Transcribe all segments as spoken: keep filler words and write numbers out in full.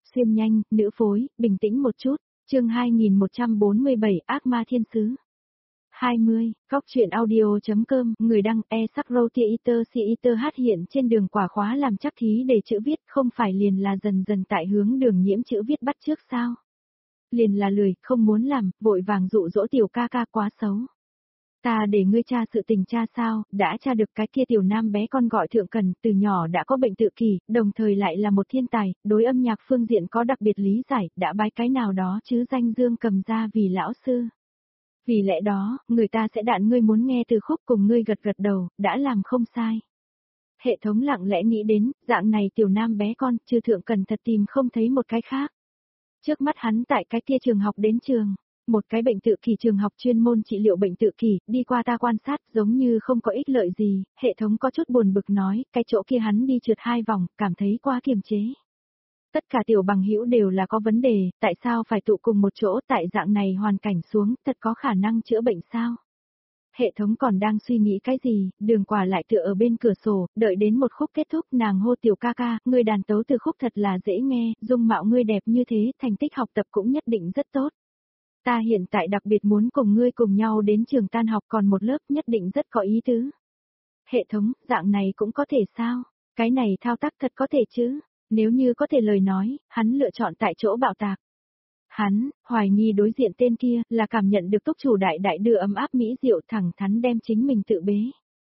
xuyên nhanh, nữ phối, bình tĩnh một chút, chương hai nghìn một trăm bốn mươi bảy ác ma thiên sứ. hai mươi, góc truyện audio.com, người đăng e sắc roti eater si eater hát hiện trên đường quả khóa làm chắc thí để chữ viết không phải liền là dần dần tại hướng đường nhiễm chữ viết bắt trước sao. Liền là lười, không muốn làm, vội vàng dụ dỗ tiểu ca ca quá xấu. Ta để ngươi tra sự tình tra sao, đã tra được cái kia tiểu nam bé con gọi Thượng Cần, từ nhỏ đã có bệnh tự kỷ, đồng thời lại là một thiên tài, đối âm nhạc phương diện có đặc biệt lý giải, đã bái cái nào đó chứ danh dương cầm ra vì lão sư. Vì lẽ đó, người ta sẽ đạn ngươi muốn nghe từ khúc cùng ngươi gật gật đầu, đã làm không sai. Hệ thống lặng lẽ nghĩ đến, dạng này tiểu nam bé con, chư Thượng Cần thật tìm không thấy một cái khác. Trước mắt hắn tại cái kia trường học đến trường. Một cái bệnh tự kỷ trường học chuyên môn trị liệu bệnh tự kỷ, đi qua ta quan sát giống như không có ích lợi gì, hệ thống có chút buồn bực nói, cái chỗ kia hắn đi trượt hai vòng, cảm thấy quá kiềm chế. Tất cả tiểu bằng hữu đều là có vấn đề, tại sao phải tụ cùng một chỗ tại dạng này hoàn cảnh xuống, thật có khả năng chữa bệnh sao? Hệ thống còn đang suy nghĩ cái gì, đường quả lại tựa ở bên cửa sổ, đợi đến một khúc kết thúc nàng hô tiểu ca ca, ngươi đàn tấu từ khúc thật là dễ nghe, dung mạo ngươi đẹp như thế, thành tích học tập cũng nhất định rất tốt. Ta hiện tại đặc biệt muốn cùng ngươi cùng nhau đến trường tan học còn một lớp nhất định rất có ý tứ. Hệ thống, dạng này cũng có thể sao? Cái này thao tác thật có thể chứ? Nếu như có thể lời nói, hắn lựa chọn tại chỗ bạo tạc. Hắn, hoài nghi đối diện tên kia, là cảm nhận được túc chủ đại đại đưa ấm áp mỹ diệu thẳng thắn đem chính mình tự bế.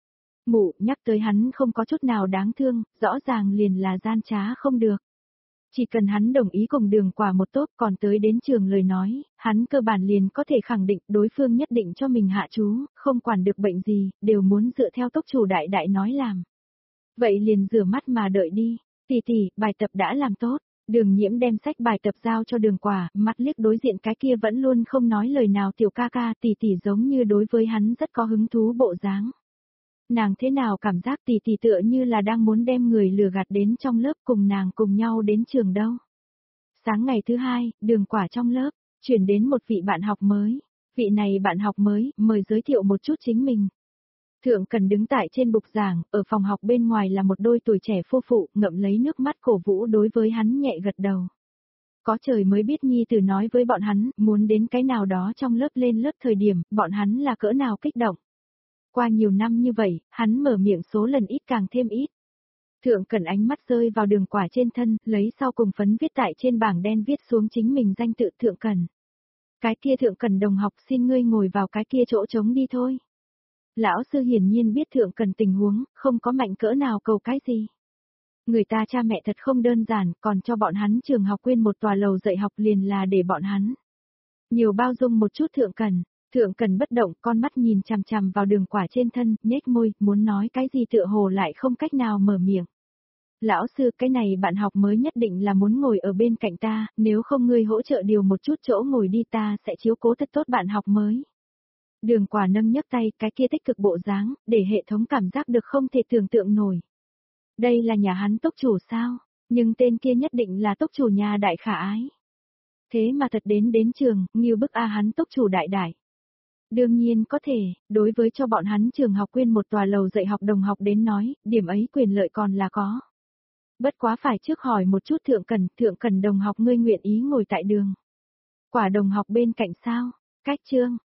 Mụ, nhắc tới hắn không có chút nào đáng thương, rõ ràng liền là gian trá không được. Chỉ cần hắn đồng ý cùng đường quả một tốt còn tới đến trường lời nói, hắn cơ bản liền có thể khẳng định đối phương nhất định cho mình hạ chú, không quản được bệnh gì, đều muốn dựa theo tốc chủ đại đại nói làm. Vậy liền rửa mắt mà đợi đi, tỷ tỷ, bài tập đã làm tốt, đường nhiễm đem sách bài tập giao cho đường quả, mắt liếc đối diện cái kia vẫn luôn không nói lời nào tiểu ca ca tỷ tỷ giống như đối với hắn rất có hứng thú bộ dáng. Nàng thế nào cảm giác tỷ tỷ tựa như là đang muốn đem người lừa gạt đến trong lớp cùng nàng cùng nhau đến trường đâu. Sáng ngày thứ hai, đường quả trong lớp, chuyển đến một vị bạn học mới. Vị này bạn học mới, mời giới thiệu một chút chính mình. Thượng Cần đứng tại trên bục giảng, ở phòng học bên ngoài là một đôi tuổi trẻ phu phụ, ngậm lấy nước mắt cổ vũ đối với hắn nhẹ gật đầu. Có trời mới biết nhi tử nói với bọn hắn, muốn đến cái nào đó trong lớp lên lớp thời điểm, bọn hắn là cỡ nào kích động. Qua nhiều năm như vậy, hắn mở miệng số lần ít càng thêm ít. Thượng Cần ánh mắt rơi vào đường quả trên thân, lấy sau cùng phấn viết tại trên bảng đen viết xuống chính mình danh tự Thượng Cần. Cái kia Thượng Cần đồng học xin ngươi ngồi vào cái kia chỗ trống đi thôi. Lão sư hiển nhiên biết Thượng Cần tình huống, không có mạnh cỡ nào cầu cái gì. Người ta cha mẹ thật không đơn giản, còn cho bọn hắn trường học quyên một tòa lầu dạy học liền là để bọn hắn nhiều bao dung một chút Thượng Cần. Thượng Cần bất động, con mắt nhìn chằm chằm vào đường quả trên thân, nhếch môi, muốn nói cái gì tựa hồ lại không cách nào mở miệng. Lão sư, cái này bạn học mới nhất định là muốn ngồi ở bên cạnh ta, nếu không ngươi hỗ trợ điều một chút chỗ ngồi đi ta sẽ chiếu cố thật tốt bạn học mới. Đường quả nâng nhấc tay, cái kia tích cực bộ dáng, để hệ thống cảm giác được không thể tưởng tượng nổi. Đây là nhà hắn tốc chủ sao, nhưng tên kia nhất định là tốc chủ nhà đại khả ái. Thế mà thật đến đến trường, nghiêu bức a hắn tốc chủ đại đại. Đương nhiên có thể, đối với cho bọn hắn trường học quyên một tòa lầu dạy học đồng học đến nói, điểm ấy quyền lợi còn là có. Bất quá phải trước hỏi một chút Thượng Cần, Thượng Cần đồng học ngươi nguyện ý ngồi tại đường. Quả đồng học bên cạnh sao, cách chương,